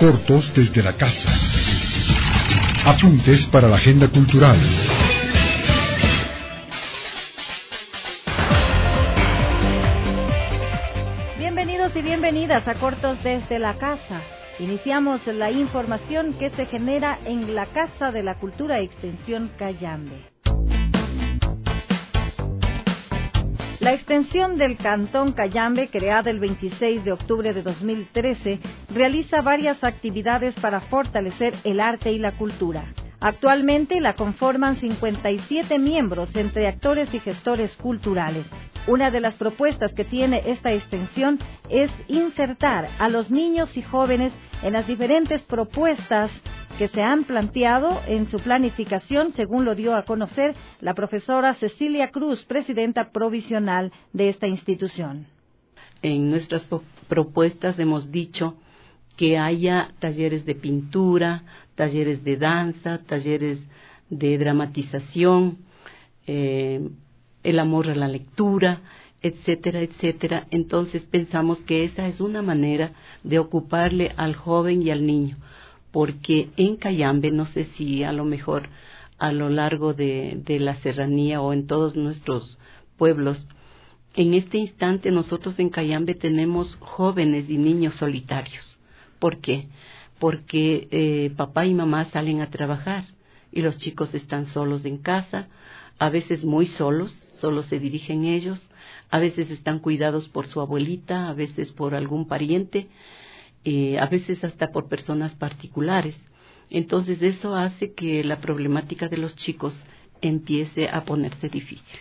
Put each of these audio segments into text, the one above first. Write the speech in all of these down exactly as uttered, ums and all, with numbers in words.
cortos desde la casa. Apuntes para la agenda cultural. Bienvenidos y bienvenidas a Cortos desde la Casa. Iniciamos la información que se genera en la Casa de la Cultura Extensión Cayambe. La extensión del Cantón Cayambe, creada el veintiséis de octubre de dos mil trece, realiza varias actividades para fortalecer el arte y la cultura. Actualmente la conforman cincuenta y siete miembros entre actores y gestores culturales. Una de las propuestas que tiene esta extensión es insertar a los niños y jóvenes en las diferentes propuestas que se han planteado en su planificación, según lo dio a conocer la profesora Cecilia Cruz, presidenta provisional de esta institución. En nuestras propuestas hemos dicho que haya talleres de pintura, talleres de danza, talleres de dramatización, eh, el amor a la lectura, etcétera, etcétera. Entonces pensamos que esa es una manera de ocuparle al joven y al niño, porque en Cayambe, no sé si a lo mejor a lo largo de, de la serranía o en todos nuestros pueblos, en este instante nosotros en Cayambe tenemos jóvenes y niños solitarios. ¿Por qué? Porque eh, papá y mamá salen a trabajar y los chicos están solos en casa, a veces muy solos, solo se dirigen ellos, a veces están cuidados por su abuelita, a veces por algún pariente, eh, a veces hasta por personas particulares. Entonces eso hace que la problemática de los chicos empiece a ponerse difícil.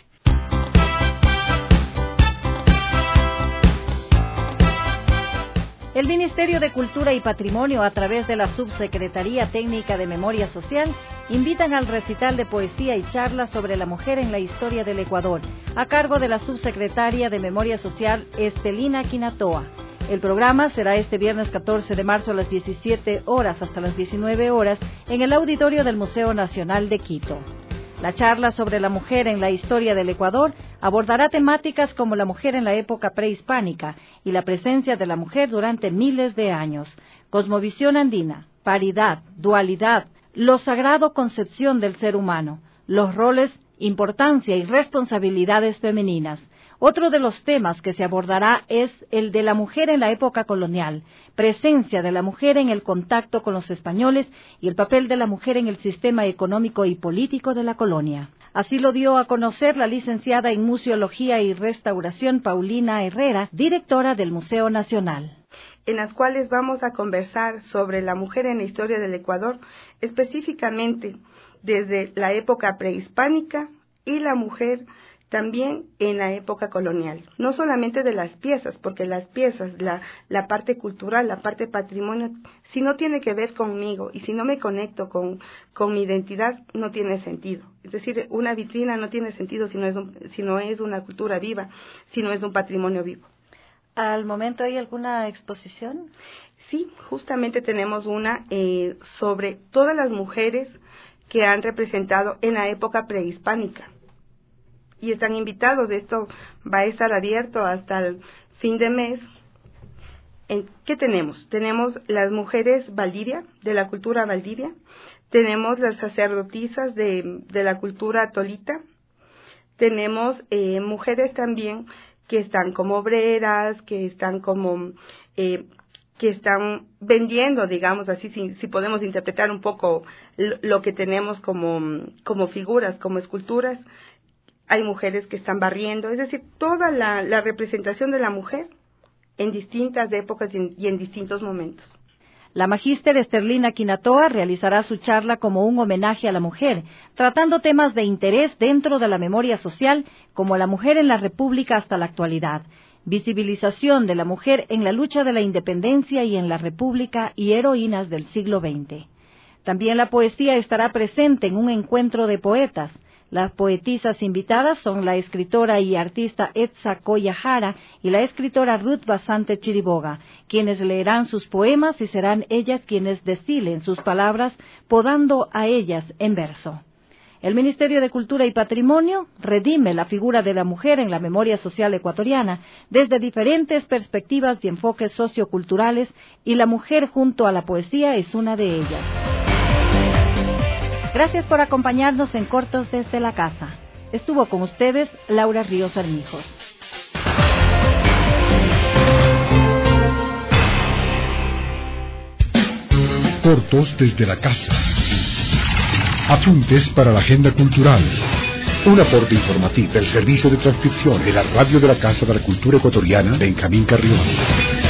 El Ministerio de Cultura y Patrimonio, a través de la Subsecretaría Técnica de Memoria Social, invitan al recital de poesía y charlas sobre la mujer en la historia del Ecuador, a cargo de la Subsecretaria de Memoria Social, Estelina Quinatoa. El programa será este viernes catorce de marzo a las diecisiete horas hasta las diecinueve horas en el auditorio del Museo Nacional de Quito. La charla sobre la mujer en la historia del Ecuador abordará temáticas como la mujer en la época prehispánica y la presencia de la mujer durante miles de años, cosmovisión andina, paridad, dualidad, lo sagrado concepción del ser humano, los roles, importancia y responsabilidades femeninas. Otro de los temas que se abordará es el de la mujer en la época colonial, presencia de la mujer en el contacto con los españoles y el papel de la mujer en el sistema económico y político de la colonia. Así lo dio a conocer la licenciada en Museología y Restauración Paulina Herrera, directora del Museo Nacional. En las cuales vamos a conversar sobre la mujer en la historia del Ecuador, específicamente desde la época prehispánica y la mujer también en la época colonial, no solamente de las piezas, porque las piezas, la, la parte cultural, la parte patrimonio, si no tiene que ver conmigo y si no me conecto con, con mi identidad, no tiene sentido. Es decir, una vitrina no tiene sentido si no es, un, si no es una cultura viva, si no es un patrimonio vivo. ¿Al momento hay alguna exposición? Sí, justamente tenemos una eh, sobre todas las mujeres que han representado en la época prehispánica. Y están invitados, esto va a estar abierto hasta el fin de mes. ¿Qué tenemos? Tenemos las mujeres Valdivia, de la cultura Valdivia, tenemos las sacerdotisas de, de la cultura Tolita, tenemos eh, mujeres también que están como obreras, que están como, eh, que están vendiendo, digamos así, si, si podemos interpretar un poco lo, lo que tenemos como, como figuras, como esculturas. Hay mujeres que están barriendo, es decir, toda la, la representación de la mujer en distintas épocas y en, y en distintos momentos. La magíster Estelina Quinatoa realizará su charla como un homenaje a la mujer, tratando temas de interés dentro de la memoria social, como la mujer en la República hasta la actualidad, visibilización de la mujer en la lucha de la independencia y en la República y heroínas del siglo veinte. También la poesía estará presente en un encuentro de poetas. Las poetisas invitadas son la escritora y artista Etza Coya Jara y la escritora Ruth Basante Chiriboga, quienes leerán sus poemas y serán ellas quienes deshilen sus palabras, podando a ellas en verso. El Ministerio de Cultura y Patrimonio redime la figura de la mujer en la memoria social ecuatoriana desde diferentes perspectivas y enfoques socioculturales, y la mujer junto a la poesía es una de ellas. Gracias por acompañarnos en Cortos desde la Casa. Estuvo con ustedes Laura Ríos Armijos. Cortos desde la Casa. Apuntes para la agenda cultural. Un aporte informativo del Servicio de Transcripción de la Radio de la Casa de la Cultura Ecuatoriana, Benjamín Carrión.